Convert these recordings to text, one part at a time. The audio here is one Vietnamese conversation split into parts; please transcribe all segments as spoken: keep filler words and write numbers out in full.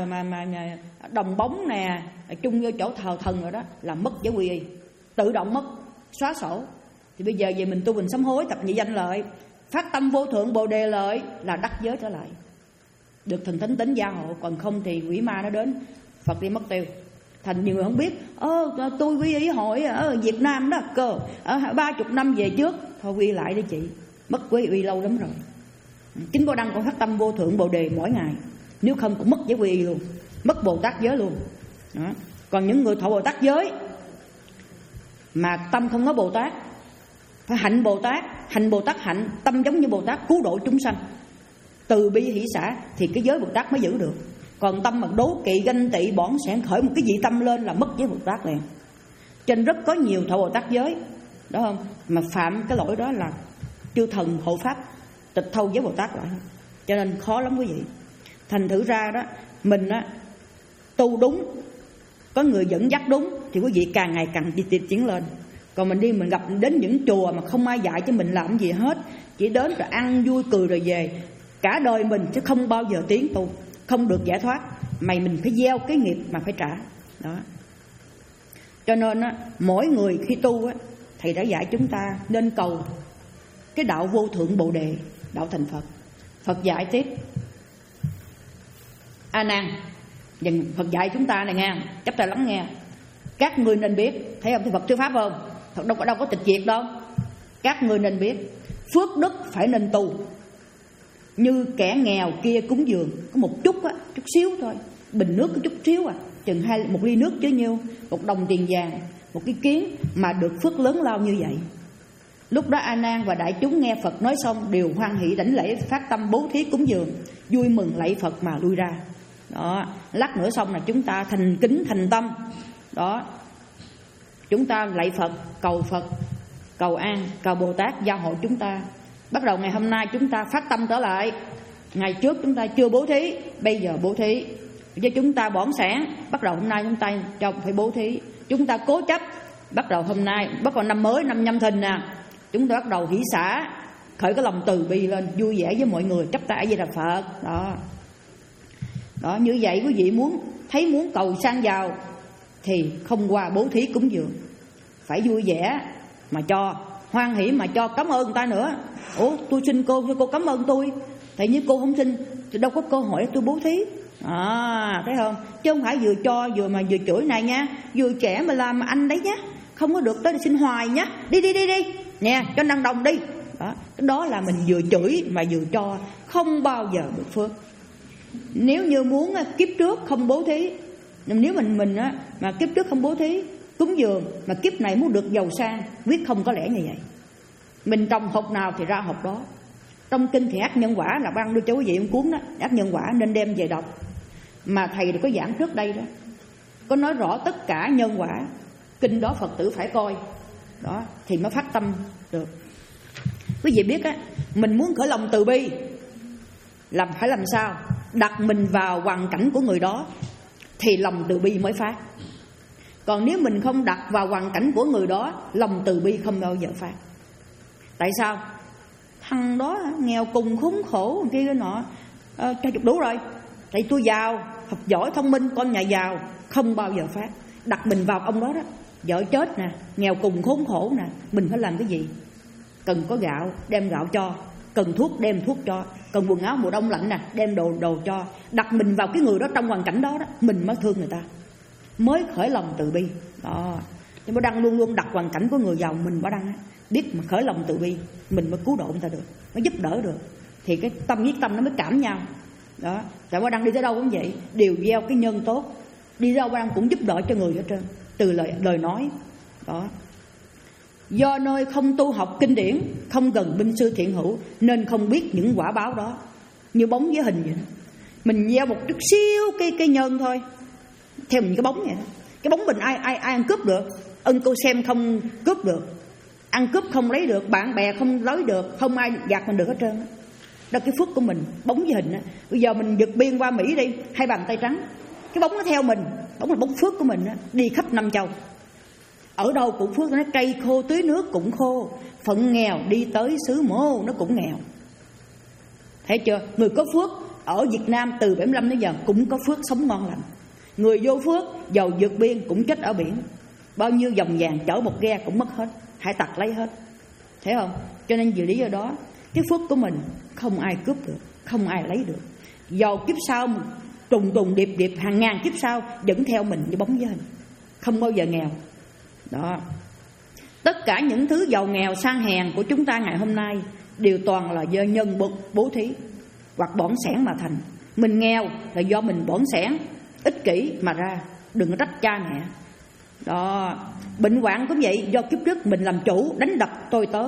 mà, mà, mà, mà đồng bóng nè, chung vô chỗ thờ thần rồi đó là mất giới quy y, tự động mất, xóa sổ. Thì bây giờ về mình tu mình sám hối, tập nhị danh lợi, phát tâm vô thượng bồ đề lợi là đắc giới trở lại, được thần thánh tính gia hộ. Còn không thì quỷ ma nó đến, Phật đi mất tiêu. Thành nhiều người không biết, ơ tôi quy y hội ở Việt Nam đó cơ, ở ba chục năm về trước, thôi quy lại đi chị, mất quy y lâu lắm rồi. Chính Bồ Đăng còn phát tâm vô thượng bồ đề mỗi ngày, nếu không cũng mất giới quy y luôn, mất Bồ Tát giới luôn đó. Còn những người thọ Bồ Tát giới mà tâm không có Bồ Tát, phải hạnh Bồ Tát, hành Bồ Tát hạnh, tâm giống như Bồ Tát cứu độ chúng sanh, từ bi hỷ xả, thì cái giới Bồ Tát mới giữ được. Còn tâm mà đố kỵ ganh tị bỏn sẻn khởi một cái dị tâm lên là mất giới Bồ Tát liền. Cho nên rất có nhiều thọ Bồ Tát giới đó không, mà phạm cái lỗi đó là chư thần hộ pháp tịch thâu giới Bồ Tát lại, cho nên khó lắm quý vị. Thành thử ra đó, mình á tu đúng, có người dẫn dắt đúng thì quý vị càng ngày càng tiến tiến lên. Còn mình đi mình gặp đến những chùa mà không ai dạy cho mình làm gì hết, chỉ đến rồi ăn vui cười rồi về, cả đời mình chứ không bao giờ tiến tu, không được giải thoát. Mày mình phải gieo cái nghiệp mà phải trả đó. Cho nên á, mỗi người khi tu á, thầy đã dạy chúng ta nên cầu cái đạo vô thượng bồ đề, đạo thành Phật. Phật dạy tiếp: A Nan, dần Phật dạy chúng ta này nghe, chấp tay lắng nghe. Các ngươi nên biết, thấy không, thì Phật thuyết pháp không? Phật đâu có đâu có tịch diệt đâu. Các ngươi nên biết, phước đức phải nên tu. Như kẻ nghèo kia cúng dường, có một chút á, chút xíu thôi, bình nước có chút xíu à, chừng hai một ly nước chứ nhiêu, một đồng tiền vàng, một cái kiến mà được phước lớn lao như vậy. Lúc đó A Nan và đại chúng nghe Phật nói xong đều hoan hỷ đảnh lễ, phát tâm bố thí cúng dường, vui mừng lạy Phật mà lui ra. Đó, lát nữa xong là chúng ta thành kính thành tâm. Đó, chúng ta lạy Phật, cầu Phật, cầu an, cầu Bồ Tát gia hộ chúng ta. Bắt đầu ngày hôm nay chúng ta phát tâm trở lại. Ngày trước chúng ta chưa bố thí, bây giờ bố thí. Cho chúng ta bỏn sẻn, bắt đầu hôm nay chúng ta cho phải bố thí. Chúng ta cố chấp, bắt đầu hôm nay, bắt đầu năm mới, năm Nhâm Thìn nè, chúng ta bắt đầu hỷ xả, khởi cái lòng từ bi lên, vui vẻ với mọi người, chắp tay với Đà Phật. Đó, đó, như vậy quý vị muốn thấy muốn cầu sang giàu thì không qua bố thí cúng dường, phải vui vẻ mà cho, hoan hỷ mà cho, cảm ơn người ta nữa. Ủa tôi xin cô, cô cảm ơn tôi, tại như cô không xin thì đâu có cơ hội để tôi bố thí. À, thấy không? Chứ không phải vừa cho vừa mà vừa chửi này nha, vừa trẻ mà làm mà anh đấy nhá, không có được tới thì xin hoài nhá, đi đi đi đi nè, cho năng đồng đi. Đó, đó là mình vừa chửi mà vừa cho, không bao giờ được phước. Nếu như muốn kiếp trước không bố thí, nếu mình mình á mà kiếp trước không bố thí cúng dường mà kiếp này muốn được giàu sang, quyết không có lẽ như vậy. Mình trồng hột nào thì ra hột đó. Trong kinh thì ác nhân quả là ban đưa cho quý vị một cuốn đó, ác nhân quả nên đem về đọc. Mà thầy có giảng trước đây đó, có nói rõ tất cả nhân quả. Kinh đó Phật tử phải coi đó thì mới phát tâm được. Quý vị biết á, mình muốn khởi lòng từ bi làm phải làm sao? Đặt mình vào hoàn cảnh của người đó thì lòng từ bi mới phát. Còn nếu mình không đặt vào hoàn cảnh của người đó, lòng từ bi không bao giờ phát. Tại sao? Thằng đó nghèo cùng khốn khổ kia nọ, à, cho chụp đủ rồi. Tại tôi giàu, học giỏi, thông minh, con nhà giàu, không bao giờ phát. Đặt mình vào ông đó đó, vợ chết nè, nghèo cùng khốn khổ nè, mình phải làm cái gì? Cần có gạo, đem gạo cho. Cần thuốc, đem thuốc cho. Cần quần áo mùa đông lạnh nè, đem đồ đồ cho. Đặt mình vào cái người đó, trong hoàn cảnh đó đó, mình mới thương người ta, mới khởi lòng từ bi. Đó, nhưng mà Đăng luôn luôn đặt hoàn cảnh của người giàu mình bỏ Đăng á, biết mà khởi lòng từ bi, mình mới cứu độ người ta được, mới giúp đỡ được. Thì cái tâm với tâm nó mới cảm nhau. Đó, tại Bá Đăng đi tới đâu cũng vậy, đều gieo cái nhân tốt. Đi đâu Bá Đăng cũng giúp đỡ cho người hết trơn, từ lời lời nói. Đó, do nơi không tu học kinh điển, không gần binh sư thiện hữu, nên không biết những quả báo đó. Như bóng với hình vậy đó. Mình gieo một chút xíu cái cái nhân thôi, theo mình cái bóng vậy đó. Cái bóng mình ai ai ai ăn cướp được? Ân cô xem không cướp được, ăn cướp không lấy được, bạn bè không lấy được, không ai gạt mình được hết trơn đó. Đó cái phước của mình, bóng với hình đó. Bây giờ mình vượt biên qua Mỹ đi, hai bàn tay trắng, cái bóng nó theo mình, bóng là bóng phước của mình đó. Đi khắp năm châu, ở đâu cũng phước. Nó cây khô tưới nước cũng khô, phận nghèo đi tới xứ mô nó cũng nghèo. Thấy chưa? Người có phước ở Việt Nam từ bảy mươi lăm đến giờ cũng có phước sống ngon lành. Người vô phước giàu vượt biên cũng chết ở biển. Bao nhiêu dòng vàng chở một ghe cũng mất hết, hải tặc lấy hết. Thấy không? Cho nên vì lý do đó, cái phước của mình không ai cướp được, không ai lấy được. Dầu kiếp sau trùng trùng điệp điệp hàng ngàn kiếp sau vẫn theo mình như bóng với hình, không bao giờ nghèo. Đó. Tất cả những thứ giàu nghèo sang hèn của chúng ta ngày hôm nay đều toàn là do nhân bậc bố thí hoặc bỏn sẻn mà thành. Mình nghèo là do mình bỏn sẻn, ích kỷ mà ra, đừng có trách cha mẹ. Đó. Bệnh hoạn cũng vậy, do kiếp trước mình làm chủ, đánh đập tôi tớ,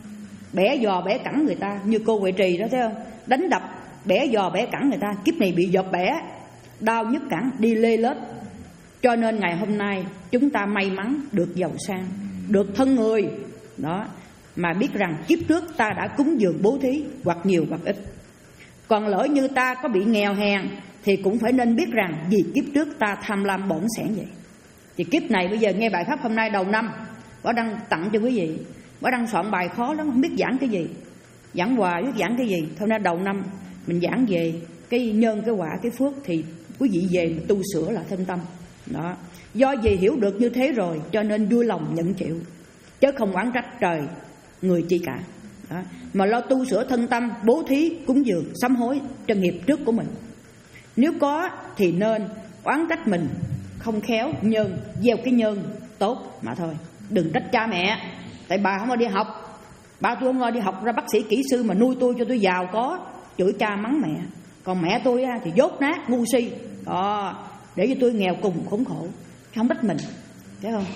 bẻ giò bẻ cẳng người ta, như cô Huệ Trì đó, thấy không? Đánh đập bẻ giò bẻ cẳng người ta, kiếp này bị dọt bẻ, đau nhức cẳng, đi lê lết. Cho nên ngày hôm nay chúng ta may mắn được giàu sang, được thân người đó, mà biết rằng kiếp trước ta đã cúng dường bố thí hoặc nhiều hoặc ít. Còn lỡ như ta có bị nghèo hèn thì cũng phải nên biết rằng vì kiếp trước ta tham lam bỏn sẻn vậy. Thì kiếp này bây giờ nghe bài pháp hôm nay đầu năm, Bảo Đăng tặng cho quý vị. Bảo Đăng soạn bài khó lắm, không biết giảng cái gì, giảng hoài biết giảng cái gì. Hôm nay đầu năm mình giảng về cái nhân, cái quả, cái phước, thì quý vị về tu sửa lại thân tâm. Đó. Do gì hiểu được như thế rồi cho nên vui lòng nhận chịu, chứ không oán trách trời người chi cả. Đó. Mà lo tu sửa thân tâm, bố thí, cúng dường, sám hối cho nghiệp trước của mình. Nếu có thì nên oán trách mình không khéo nhân, gieo cái nhân tốt mà thôi. Đừng trách cha mẹ, tại bà không có đi học, ba tôi không có đi học ra bác sĩ kỹ sư mà nuôi tôi cho tôi giàu có, chửi cha mắng mẹ. Còn mẹ tôi thì dốt nát ngu si đó, để cho tôi nghèo cùng khốn khổ, không trách mình, thấy không?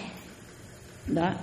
Đó.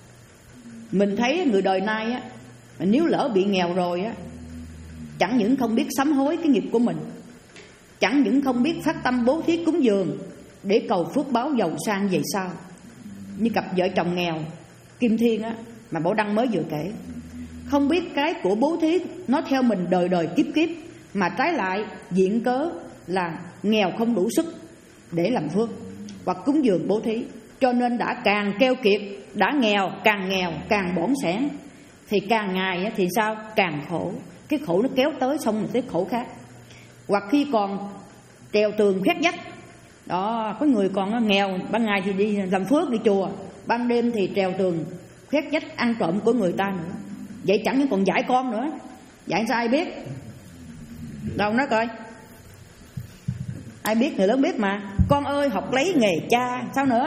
Mình thấy người đời nay á, nếu lỡ bị nghèo rồi á, chẳng những không biết sám hối cái nghiệp của mình, chẳng những không biết phát tâm bố thí cúng dường để cầu phước báo giàu sang về sau. Như cặp vợ chồng nghèo Kim Thiên á, mà Bảo Đăng mới vừa kể, không biết cái của bố thí nó theo mình đời đời kiếp kiếp, mà trái lại diện cớ là nghèo không đủ sức để làm phước hoặc cúng dường bố thí, cho nên đã càng keo kiệt, đã nghèo, càng nghèo càng bỏn sẻn, thì càng ngày thì sao? Càng khổ. Cái khổ nó kéo tới xong rồi tới khổ khác. Hoặc khi còn trèo tường khoét vách đó, có người còn nghèo, ban ngày thì đi làm phước đi chùa, ban đêm thì trèo tường khoét vách ăn trộm của người ta nữa. Vậy chẳng những còn dạy con nữa. Dạy sao ai biết? Đâu nói coi, ai biết, người lớn biết mà. Con ơi học lấy nghề cha. Sao nữa?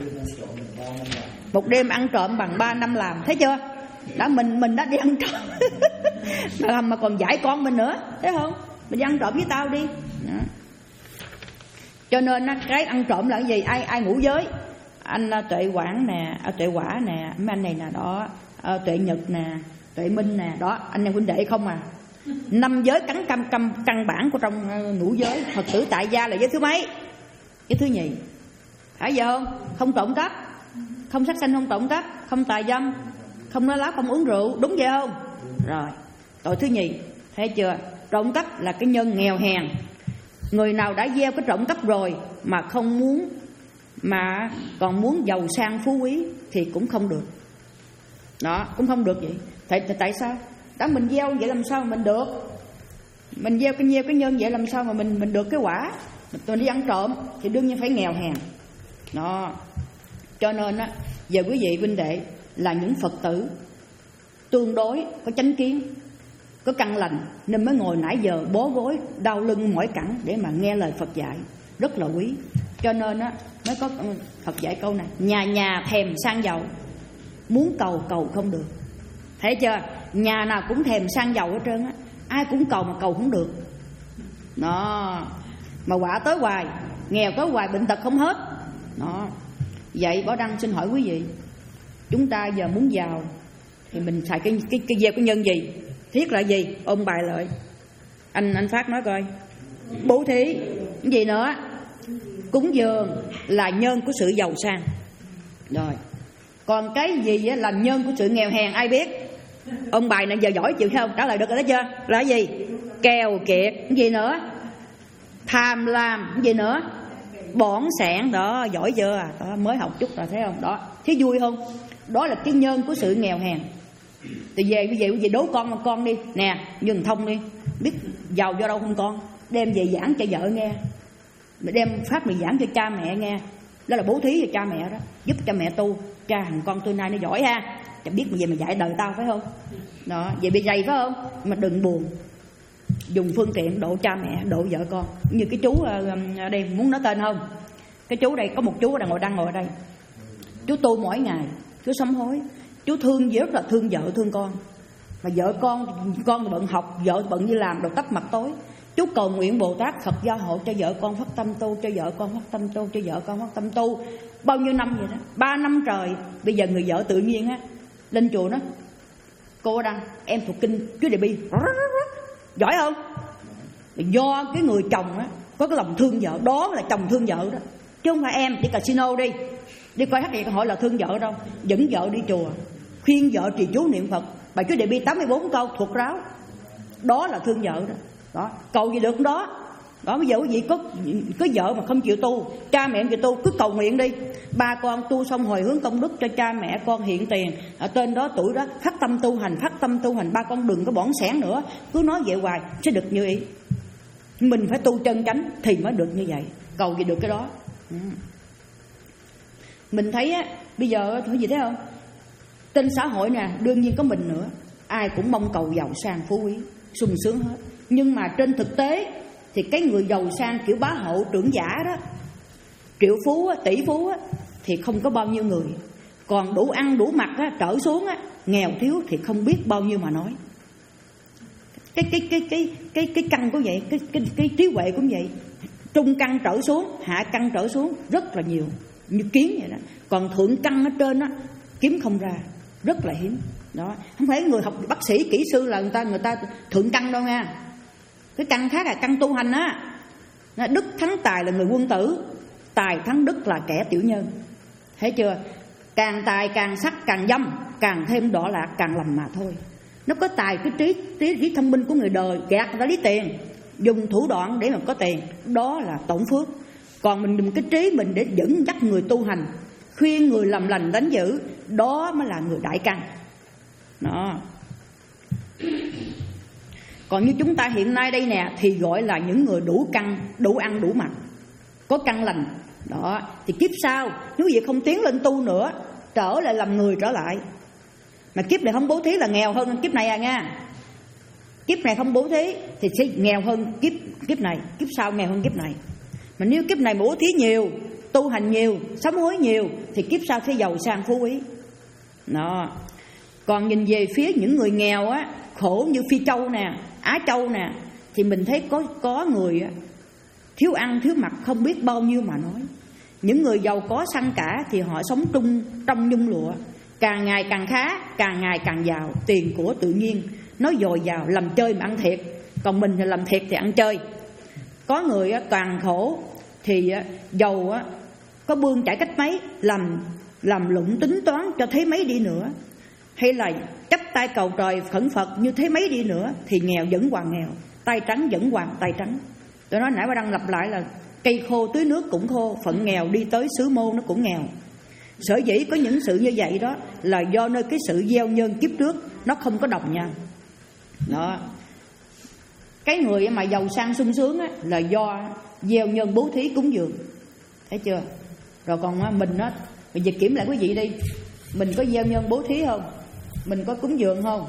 Một đêm ăn trộm bằng ba năm làm. Thấy chưa? Đã mình mình đã đi ăn trộm mà, mà còn dạy con mình nữa. Thấy không? Mình đi ăn trộm với tao đi đó. Cho nên cái ăn trộm là cái gì? Ai ai ngủ giới? Anh Tuệ Quảng nè, Tuệ Quả nè, mấy anh này nè đó, Tuệ Nhật nè, Tuệ Minh nè, đó, anh em huynh đệ không à. Năm giới cắn căm căm căn bản của trong ngũ giới. Phật tử tại gia là giới thứ mấy? Giới thứ nhì. Phải giờ không? Không trộm cắp, không sát sanh, không trộm cắp, không tà dâm, không nói láo, không uống rượu. Đúng vậy không? Rồi, tội thứ nhì. Thấy chưa? Trộm cắp là cái nhân nghèo hèn. Người nào đã gieo cái trộm cắp rồi mà không muốn, mà còn muốn giàu sang phú quý thì cũng không được. Đó, cũng không được vậy. Tại, tại sao? Đã mình gieo vậy làm sao mà mình được? Mình gieo cái gieo cái nhân vậy làm sao mà mình mình được cái quả? Mình đi ăn trộm thì đương nhiên phải nghèo hèn. Đó. Cho nên á, giờ quý vị huynh đệ là những Phật tử tương đối có chánh kiến, có căn lành, nên mới ngồi nãy giờ bó gối đau lưng mỏi cẳng để mà nghe lời Phật dạy, rất là quý. Cho nên á mới có Phật dạy câu này: nhà nhà thèm sang giàu, muốn cầu cầu không được. Thấy chưa? Nhà nào cũng thèm sang giàu hết trơn á, ai cũng cầu mà cầu không được. Đó. Mà quả tới hoài, nghèo tới hoài, bệnh tật không hết. Đó. Vậy Bảo Đăng xin hỏi quý vị, chúng ta giờ muốn giàu thì mình xài cái cái cái gieo cái nhân gì? Thiết là gì? Ôm bài lại. Anh anh Phát nói coi. Bố thí. Cái gì nữa? Cúng dường là nhân của sự giàu sang. Rồi. Còn cái gì là nhân của sự nghèo hèn ai biết? Ông bài này giờ giỏi chịu không? Trả lời được rồi đó chưa? Là cái gì? Keo kiệt. Cái gì nữa? Tham lam. Cái gì nữa? Bỏn sẻn. Đó, giỏi chưa? Đó, mới học chút rồi thấy không? Đó, thấy vui không? Đó là cái nhân của sự nghèo hèn. Thì về bây giờ quý vị đố con mà con đi nè, Nhân Thông đi, biết giàu do đâu không con? đem về giảng cho vợ nghe, mày đem phát mày giảng cho cha mẹ nghe. Đó là bố thí cho cha mẹ đó, giúp cho mẹ tu. Cha thằng con tôi nay nó giỏi ha, chả biết mày về mày dạy đời tao phải không? Đó, vậy bị dày phải không? Mà đừng buồn, dùng phương tiện độ cha mẹ, độ vợ con. Như cái chú ở đây muốn nói tên không? Cái chú đây, có một chú đang ngồi đang ngồi ở đây. Chú tu mỗi ngày, chú sám hối. Chú thương rất là thương vợ thương con. Mà vợ con, con bận học, vợ bận đi làm, đầu tắt mặt tối. Chú cầu nguyện Bồ Tát Phật gia hộ cho vợ con phát tâm tu, cho vợ con phát tâm tu, cho vợ con phát tâm tu. Bao nhiêu năm vậy đó, ba năm trời. Bây giờ người vợ tự nhiên á lên chùa đó, cô Đăng em thuộc kinh Chúa Đề Bi, giỏi không? Do cái người chồng á có cái lòng thương vợ, đó là chồng thương vợ đó, chứ không phải em đi casino đi đi coi hát vậy hỏi là thương vợ đâu. Dẫn vợ đi chùa, khuyên vợ trì chú niệm Phật, bài Chúa Đề Bi tám mươi bốn câu thuộc ráo, đó là thương vợ đó. Đó, cầu gì được đó. Đó, bây giờ quý vị có có vợ mà không chịu tu, cha mẹ không chịu tu, cứ cầu nguyện đi. Ba con tu xong hồi hướng công đức cho cha mẹ con hiện tiền, ở tên đó tuổi đó phát tâm tu hành, phát tâm tu hành. Ba con đừng có bỏng sẻn nữa, cứ nói vậy hoài sẽ được như ý. Mình phải tu chân chánh thì mới được như vậy. Cầu gì được cái đó. Ừ. Mình thấy á, bây giờ thấy gì thấy không? Trên xã hội nè, đương nhiên có mình nữa, ai cũng mong cầu giàu sang phú quý, sung sướng hết. Nhưng mà trên thực tế thì cái người giàu sang kiểu bá hộ trưởng giả đó, triệu phú, tỷ phú thì không có bao nhiêu người. Còn đủ ăn đủ mặc trở xuống, nghèo thiếu thì không biết bao nhiêu mà nói. Cái cái cái cái cái cái căn cũng vậy, cái cái cái trí huệ cũng vậy. Trung căn trở xuống, hạ căn trở xuống rất là nhiều, như kiến vậy đó. Còn thượng căn ở trên á kiếm không ra, rất là hiếm. Đó, không phải người học bác sĩ, kỹ sư là người ta người ta thượng căn đâu nha. Cái căn khác là căn tu hành á. Đức thắng tài là người quân tử, tài thắng đức là kẻ tiểu nhân. Thấy chưa? Càng tài càng sắc càng dâm, càng thêm đọa lạc càng lầm mà thôi. Nó có tài cái trí trí, trí thông minh của người đời, gạt người ta lấy tiền, dùng thủ đoạn để mà có tiền, đó là tổn phước. Còn mình dùng cái trí mình để dẫn dắt người tu hành, khuyên người làm lành đánh dữ, đó mới là người đại căn. Đó. Còn như chúng ta hiện nay đây nè thì gọi là những người đủ căn, đủ ăn đủ mặc, có căn lành. Đó, thì kiếp sau nếu gì không tiến lên tu nữa, trở lại làm người trở lại. Mà kiếp này không bố thí là nghèo hơn kiếp này à nha. Kiếp này không bố thí thì sẽ nghèo hơn kiếp kiếp này, kiếp sau nghèo hơn kiếp này. Mà nếu kiếp này bố thí nhiều, tu hành nhiều, sám hối nhiều thì kiếp sau sẽ giàu sang phú quý. Đó. Còn nhìn về phía những người nghèo á, khổ như Phi Châu nè, Á Châu nè, thì mình thấy có có người á, thiếu ăn thiếu mặc không biết bao nhiêu mà nói. Những người giàu có săn cả thì họ sống trung trong nhung lụa, càng ngày càng khá, càng ngày càng giàu, tiền của tự nhiên, nói dồi dào, làm chơi mà ăn thiệt. Còn mình thì làm thiệt thì ăn chơi. Có người á, càng khổ thì á, giàu á, có bươn chải cách mấy, làm làm lụng tính toán cho thế mấy đi nữa, hay là chắp tay cầu trời khẩn Phật như thế mấy đi nữa thì nghèo vẫn hoàng nghèo, tay trắng vẫn hoàng tay trắng. Tôi nói nãy bà đang lặp lại là cây khô tưới nước cũng khô, phận nghèo đi tới xứ mô nó cũng nghèo. Sở dĩ có những sự như vậy đó là do nơi cái sự gieo nhân kiếp trước nó không có đồng nhau. Đó. Cái người mà giàu sang sung sướng á, là do gieo nhân bố thí cúng dường. Thấy chưa? Rồi còn mình á, bây giờ kiểm lại quý vị đi, mình có gieo nhân bố thí không? Mình có cúng dường không?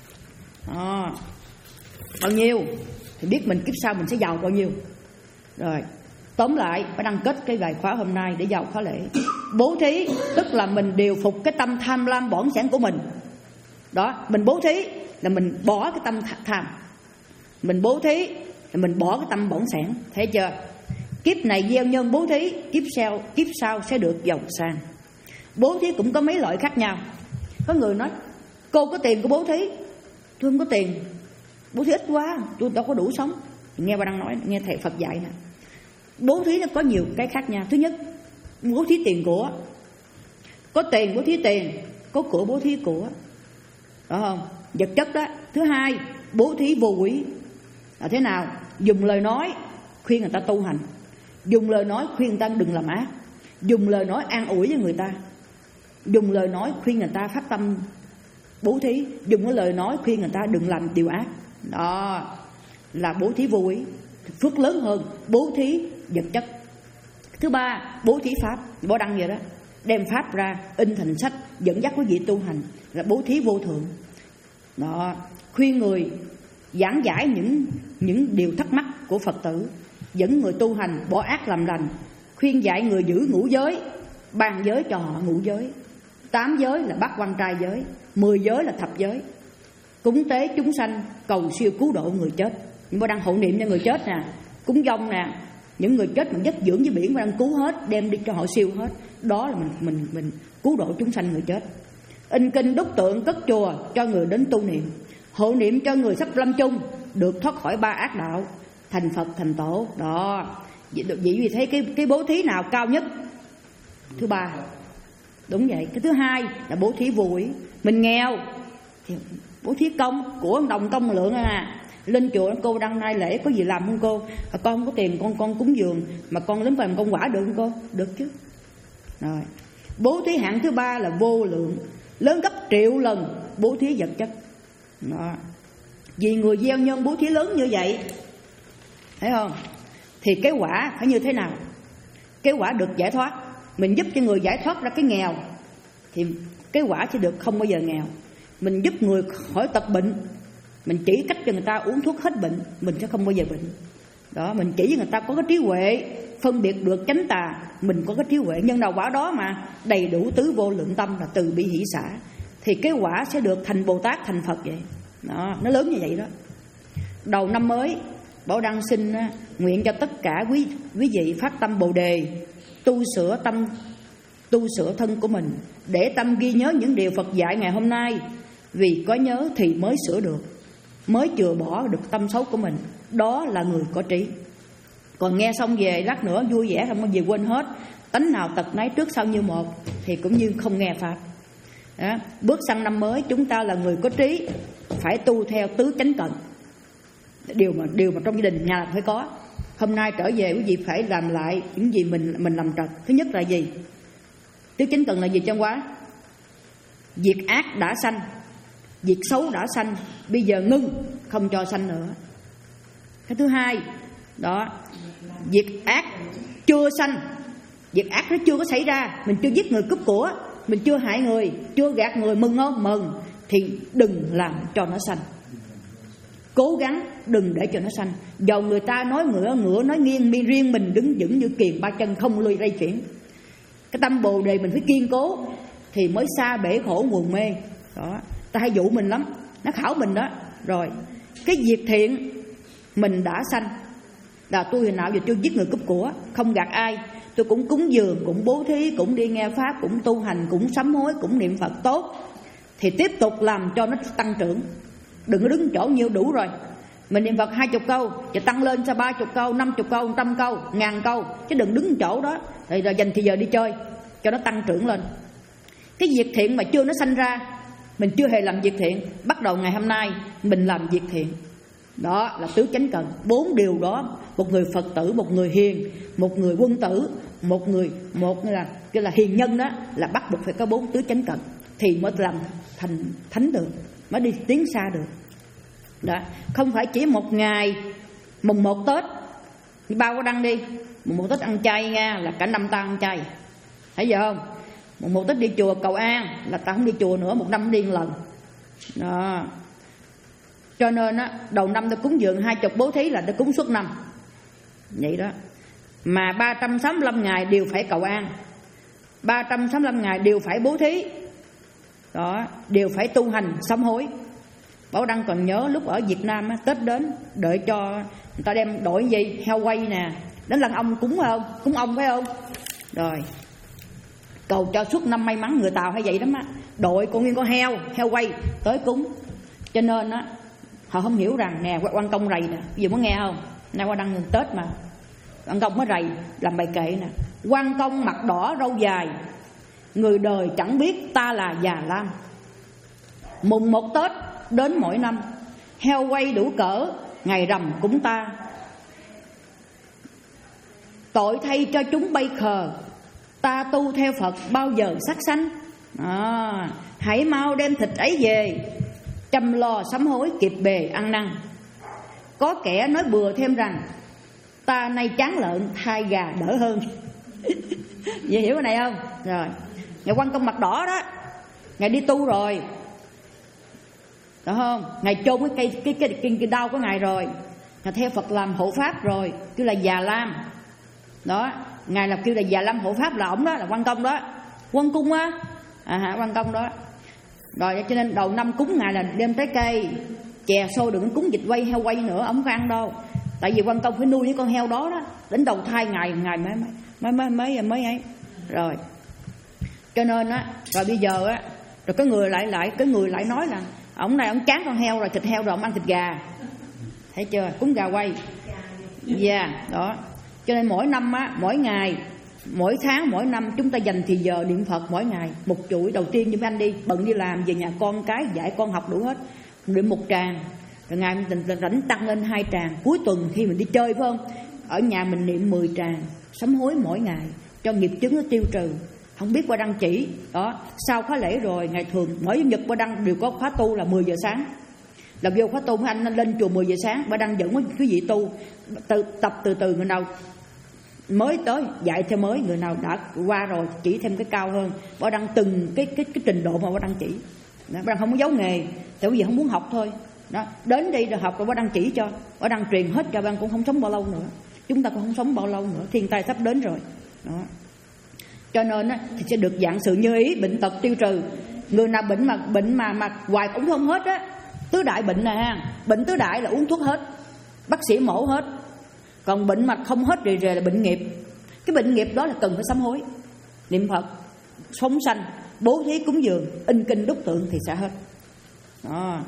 À, bao nhiêu thì biết mình kiếp sau mình sẽ giàu bao nhiêu. Rồi tóm lại phải đăng kết cái bài khóa hôm nay để giàu khóa lễ. Bố thí tức là mình điều phục cái tâm tham lam bỏng sẻn của mình. Đó, mình bố thí là mình bỏ cái tâm tham, mình bố thí là mình bỏ cái tâm bỏng sẻn. Thấy chưa? Kiếp này gieo nhân bố thí, kiếp sau kiếp sau sẽ được giàu sang. Bố thí cũng có mấy loại khác nhau. Có người nói cô có tiền cô bố thí, tôi không có tiền, bố thí ít quá, tôi đâu có đủ sống. Nghe bà đang nói, nghe thầy Phật dạy nè, bố thí nó có nhiều cái khác nhau. Thứ nhất, bố thí tiền của, có tiền bố thí tiền, có của bố thí của, phải không? Vật chất đó. Thứ hai, bố thí vô quỹ là thế nào? Dùng lời nói khuyên người ta tu hành, dùng lời nói khuyên người ta đừng làm ác, dùng lời nói an ủi với người ta, dùng lời nói khuyên người ta phát tâm bố thí, dùng cái lời nói khuyên người ta đừng làm điều ác. Đó là bố thí vô ý. phước lớn hơn bố thí vật chất. Thứ ba, bố thí pháp. Bỏ đăng vậy đó, đem pháp ra in thành sách dẫn dắt quý vị tu hành, là bố thí vô thượng. Đó, khuyên người giảng giải những những điều thắc mắc của Phật tử, dẫn người tu hành bỏ ác làm lành, khuyên dạy người giữ ngũ giới, ban giới cho họ ngũ giới. Tám giới là bát quan trai giới, mười giới là thập giới. Cúng tế chúng sanh, cầu siêu cứu độ người chết. Nhưng mà đang hộ niệm cho người chết nè, cúng dông nè, những người chết mình dứt dưỡng với biển mà đang cứu hết, đem đi cho họ siêu hết. Đó là mình mình mình cứu độ chúng sanh người chết. In kinh đúc tượng cất chùa cho người đến tu niệm, hộ niệm cho người sắp lâm chung được thoát khỏi ba ác đạo, thành Phật thành tổ. Đó, vậy vì thấy cái cái bố thí nào cao nhất? Thứ ba. Đúng vậy. Cái thứ hai là bố thí vô úy. Mình nghèo thì bố thí công của đồng công lượng à. Lên chùa cô đăng nay lễ có gì làm không cô? À, con không có tiền, con con cúng dường mà con đến làm công quả được không cô? Được chứ. Rồi. Bố thí hạng thứ ba là vô lượng, lớn gấp triệu lần bố thí vật chất. Đó. Vì người gieo nhân bố thí lớn như vậy, thấy không? Thì cái quả phải như thế nào? Cái quả được giải thoát. Mình giúp cho người giải thoát ra cái nghèo thì cái quả sẽ được không bao giờ nghèo. Mình giúp người khỏi tật bệnh, mình chỉ cách cho người ta uống thuốc hết bệnh, mình sẽ không bao giờ bệnh. Đó, mình chỉ cho người ta có cái trí huệ phân biệt được chánh tà, mình có cái trí huệ nhân nào quả đó mà đầy đủ tứ vô lượng tâm là từ bi hỷ xả, thì cái quả sẽ được thành Bồ Tát thành Phật vậy. Đó, nó lớn như vậy đó. Đầu năm mới, Bảo Đăng xin nguyện cho tất cả quý quý vị phát tâm Bồ đề, tu sửa tâm tu sửa thân của mình, để tâm ghi nhớ những điều Phật dạy ngày hôm nay. Vì có nhớ thì mới sửa được, mới chừa bỏ được tâm xấu của mình. Đó là người có trí. Còn nghe xong về lát nữa vui vẻ không có gì quên hết, tánh nào tật nấy trước sau như một, thì cũng như không nghe pháp. Đó. Bước sang năm mới chúng ta là người có trí, phải tu theo tứ chánh cận. Điều mà điều mà trong gia đình nhà nào phải có. Hôm nay trở về quý vị phải làm lại những gì mình mình làm trật. Thứ nhất là gì? Tứ chánh cận là gì trong quá? Việc ác đã sanh, việc xấu đã sanh, bây giờ ngưng, không cho sanh nữa. Cái thứ hai, đó, việc ác chưa sanh, việc ác nó chưa có xảy ra, mình chưa giết người cướp của, mình chưa hại người, chưa gạt người, mừng không? Mừng. Thì đừng làm cho nó sanh. Cố gắng đừng để cho nó sanh. Dầu người ta nói ngựa ngựa nói nghiêng, mi riêng mình đứng vững như kiềng ba chân không lùi lay chuyển. Cái tâm Bồ đề mình phải kiên cố thì mới xa bể khổ nguồn mê. Đó, ta hay dụ mình lắm, nó khảo mình đó. Rồi, cái việc thiện mình đã sanh, là tôi hồi nào giờ chưa giết người cướp của, không gạt ai, tôi cũng cúng dường, cũng bố thí, cũng đi nghe pháp, cũng tu hành, cũng sám hối, cũng niệm Phật tốt. Thì tiếp tục làm cho nó tăng trưởng. Đừng có đứng chỗ nhiêu đủ rồi. Mình niệm Phật hai chục câu, và tăng lên cho ba chục câu, năm chục câu, trăm câu, ngàn câu. Chứ đừng đứng chỗ đó thì rồi dành thì giờ đi chơi, cho nó tăng trưởng lên. Cái việc thiện mà chưa nó sanh ra, mình chưa hề làm việc thiện, bắt đầu ngày hôm nay mình làm việc thiện. Đó là tứ chánh cần. Bốn điều đó, một người Phật tử, một người hiền, một người quân tử, một người một là cái là hiền nhân đó, là bắt buộc phải có bốn tứ chánh cần thì mới làm thành thánh được, mới đi tiến xa được. Đó, không phải chỉ một ngày mùng một Tết bao có đăng đi, mùng một Tết ăn chay nha, là cả năm ta ăn chay, thấy giờ không? Mùng một Tết đi chùa cầu an là ta không đi chùa nữa, một năm đi một lần. Đó. Cho nên á, đầu năm ta cúng dường hai chục bố thí là ta cúng suốt năm. Vậy đó. Mà ba trăm sáu mươi lăm ngày đều phải cầu an, ba trăm sáu mươi lăm ngày đều phải bố thí. Đó, đều phải tu hành sám hối. Bảo Đăng còn nhớ lúc ở Việt Nam á, Tết đến đợi cho người ta đem đổi gì heo quay nè, đến lần ông cúng phải không? Cúng ông phải không? Rồi cầu cho suốt năm may mắn, người Tàu hay vậy lắm á, đội con nguyên con heo, heo quay tới cúng. Cho nên á, họ không hiểu rằng nè, quan công rầy nè, bây giờ muốn nghe không? Nay qua Đăng Tết mà quan công mới rầy làm bài kệ nè. Quan công mặt đỏ râu dài, người đời chẳng biết ta là già lam. Mùng một Tết đến mỗi năm, heo quay đủ cỡ, ngày rằm cúng ta. Tội thay cho chúng bay khờ, ta tu theo Phật bao giờ sắc sanh. À, hãy mau đem thịt ấy về, chăm lo sám hối kịp bề ăn năn. Có kẻ nói bừa thêm rằng ta nay chán lợn thay gà đỡ hơn. Vậy hiểu cái này không? Rồi Ngài Quan Công Mặt Đỏ đó, Ngài đi tu rồi, đúng không? Ngài chôn cái cây cái cái, cái, cái đau của Ngài rồi, Ngài theo Phật làm hộ pháp rồi, kêu là Già Lam. Đó, Ngài là kêu là Già Lam hộ pháp, là ổng đó, là Quan Công đó, Quân Cung á, à hả, Quan Công đó. Rồi cho nên đầu năm cúng Ngài là đem trái cây, chè xôi, đừng cúng vịt quay heo quay nữa, ổng không có ăn đâu. Tại vì Quan Công phải nuôi những con heo đó đó, đến đầu thai Ngài Ngài mới mới mới mới mới ấy. Rồi cho nên á, rồi bây giờ á, rồi có người lại lại cái người lại nói là ổng này ổng chán con heo rồi, thịt heo rồi ổng ăn thịt gà, thấy chưa, cúng gà quay. Dạ yeah, đó. Cho nên mỗi năm á, mỗi ngày, mỗi tháng, mỗi năm chúng ta dành thì giờ niệm Phật mỗi ngày một chuỗi. Đầu tiên như mấy anh đi bận đi làm về nhà con cái dạy con học đủ hết, niệm một tràng, rồi ngày mình rảnh tăng lên hai tràng. Cuối tuần khi mình đi chơi phải không, ở nhà mình niệm mười tràng sám hối mỗi ngày cho nghiệp chướng nó tiêu trừ. Không biết qua đăng chỉ đó, sau khóa lễ rồi ngày thường mỗi chủ nhật qua đăng đều có khóa tu là mười giờ sáng, là vô khóa tu. Mấy anh lên chùa mười giờ sáng, qua đăng dẫn quý vị tu từ, tập từ từ, người nào mới tới dạy theo mới, người nào đã qua rồi chỉ thêm cái cao hơn. Bà đăng từng cái cái cái trình độ mà bà đăng chỉ đó, bà đăng không có giấu nghề, tại vì không muốn học thôi đó. Đến đây rồi học rồi bà đăng chỉ cho, bà đăng truyền hết cho. Bà cũng không sống bao lâu nữa, chúng ta cũng không sống bao lâu nữa, thiên tai sắp đến rồi đó. Cho nên á, thì sẽ được dạng sự như ý, bệnh tật tiêu trừ. Người nào bệnh mà bệnh mà mà hoài cũng không hết á, tứ đại bệnh nè ha, bệnh tứ đại là uống thuốc hết, bác sĩ mổ hết. Còn bệnh mà không hết rề rề là bệnh nghiệp. Cái bệnh nghiệp đó là cần phải sám hối, niệm Phật, phóng sanh, bố thí cúng dường, in kinh đúc tượng thì sẽ hết đó.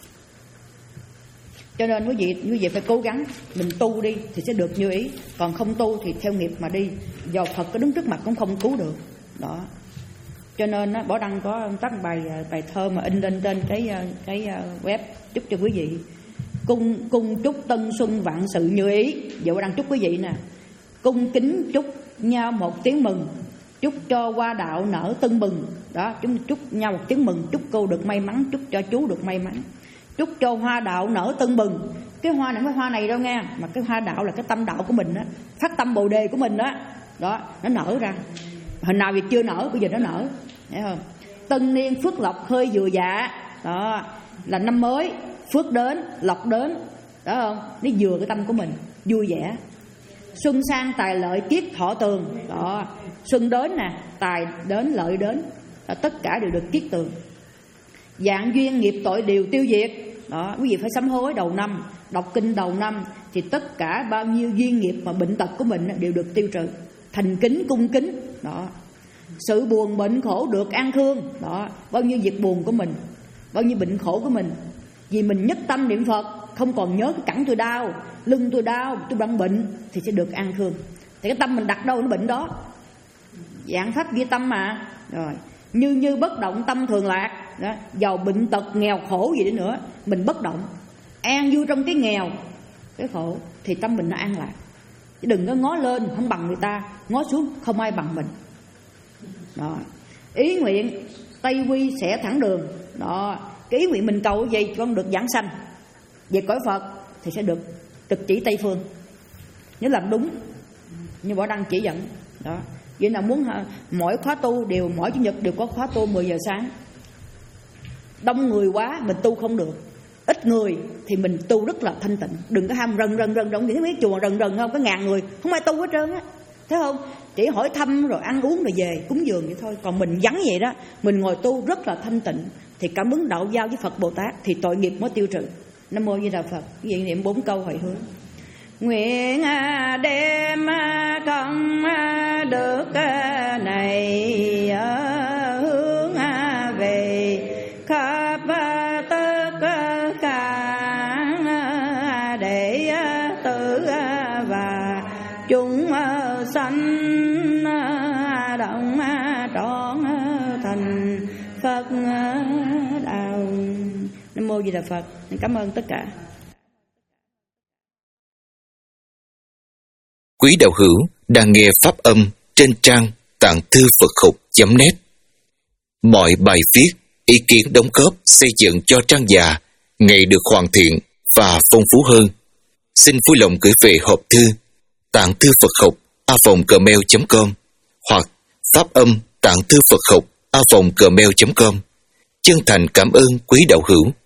Cho nên quý vị quý vị phải cố gắng mình tu đi thì sẽ được như ý, còn không tu thì theo nghiệp mà đi, do Phật có đứng trước mặt cũng không cứu được đó. Cho nên á, Bảo Đăng có tác bài bài thơ mà in lên trên cái cái web chúc cho quý vị. Cung cung chúc tân xuân vạn sự như ý. Giờ Bảo Đăng chúc quý vị nè, cung kính chúc nhau một tiếng mừng, chúc cho hoa đạo nở tưng bừng đó. Chúng chúc nhau một tiếng mừng, chúc cô được may mắn, chúc cho chú được may mắn, chúc cho hoa đạo nở tưng bừng. Cái hoa này không phải hoa này đâu nghe, mà cái hoa đạo là cái tâm đạo của mình đó, phát tâm bồ đề của mình đó đó, nó nở ra. Hồi nào thì chưa nở, bây giờ nó nở, thấy không? Tân niên phước lộc hơi vừa dạ đó, là năm mới phước đến lộc đến đó không, nó vừa cái tâm của mình vui vẻ. Xuân sang tài lợi kiết thọ tường đó, xuân đến nè, tài đến lợi đến đó, tất cả đều được kiết tường. Dạng duyên nghiệp tội đều tiêu diệt đó. Quý vị phải sám hối đầu năm, đọc kinh đầu năm thì tất cả bao nhiêu duyên nghiệp và bệnh tật của mình đều được tiêu trừ. Thành kính cung kính đó, sự buồn bệnh khổ được an thương đó. Bao nhiêu việc buồn của mình, bao nhiêu bệnh khổ của mình, vì mình nhất tâm niệm Phật, không còn nhớ cái cẳng tôi đau, lưng tôi đau, tôi đang bệnh thì sẽ được an thương. Thì cái tâm mình đặt đâu nó bệnh đó. Dạng pháp ghi tâm mà. Rồi như như bất động tâm thường lạc đó. Giàu bệnh tật nghèo khổ gì đi nữa, mình bất động, an vui trong cái nghèo cái khổ thì tâm mình nó an lạc. Chứ đừng có ngó lên không bằng người ta, ngó xuống không ai bằng mình đó. Ý nguyện Tây Quy sẽ thẳng đường đó. Cái ý nguyện mình cầu gì con được giảng sanh về cõi Phật thì sẽ được trực chỉ Tây Phương, nếu làm đúng như Bảo Đăng chỉ dẫn đó. Vậy là muốn mỗi khóa tu đều, mỗi chủ nhật đều có khóa tu mười giờ sáng. Đông người quá mình tu không được, ít người thì mình tu rất là thanh tịnh. Đừng có ham rần rần rần rần, thì mấy chùa rần rần không, có ngàn người không ai tu hết trơn á, thấy không? Chỉ hỏi thăm rồi ăn uống rồi về cúng dường vậy thôi. Còn mình vắng vậy đó, mình ngồi tu rất là thanh tịnh thì cảm ứng đạo giao với Phật Bồ Tát thì tội nghiệp mới tiêu trừ. Nam mô Di Đà Phật. Quý vị niệm bốn câu hồi hướng. Nguyện đem công đức này hướng về khắp tất cả đệ tử và chúng sanh động trọn thành Phật đạo. Nam mô Di Đà Phật. Cảm ơn tất cả. Quý đạo hữu đang nghe pháp âm trên trang tạng thư Phật học chấm net. Mọi bài viết, ý kiến đóng góp xây dựng cho trang già ngày được hoàn thiện và phong phú hơn. Xin vui lòng gửi về hộp thư tạng thư Phật học a vòng gmail chấm com hoặc pháp âm tạng thư Phật học a vòng gmail chấm com. Chân thành cảm ơn quý đạo hữu